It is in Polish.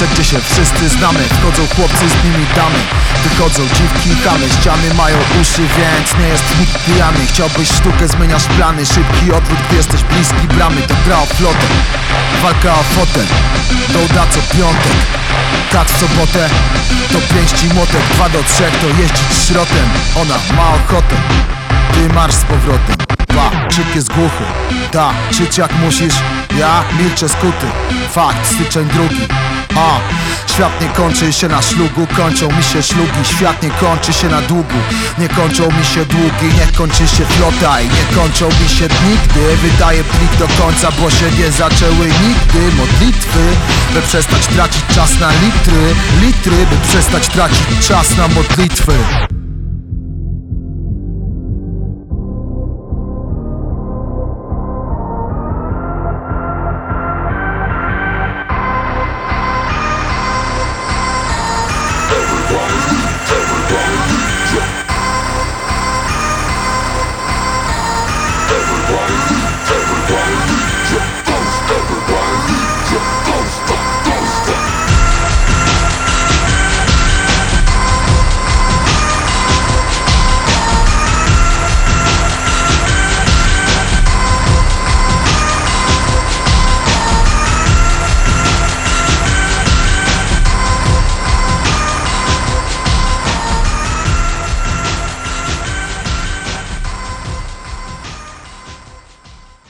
miejsce, gdzie się wszyscy znamy. Wchodzą chłopcy, z nimi damy. Wychodzą dziwki i chamy. Ściany mają uszy, więc nie jest nikt pijany. Chciałbyś sztukę, zmieniasz plany. Szybki odwrót, gdy jesteś bliski bramy. To gra o flotę, walka o fotel. Do uda co piątek. Tak w sobotę to pięść i młotek. 2 do 3 to jeździć szrotem. Ona ma ochotę, ty marsz z powrotem. Krzyk jest głuchy, krzycz jak musisz. Ja milczę skuty. Fakt, styczeń 2. Świat nie kończy się na szlugu. Kończą mi się szlugi. Świat nie kończy się na długu. Nie kończą mi się długi. Nie kończy się flota i nie kończą mi się dni, gdy wydaję plik do końca, bo się nie zaczęły nigdy modlitwy, by przestać tracić czas na litry, by przestać tracić czas na modlitwy.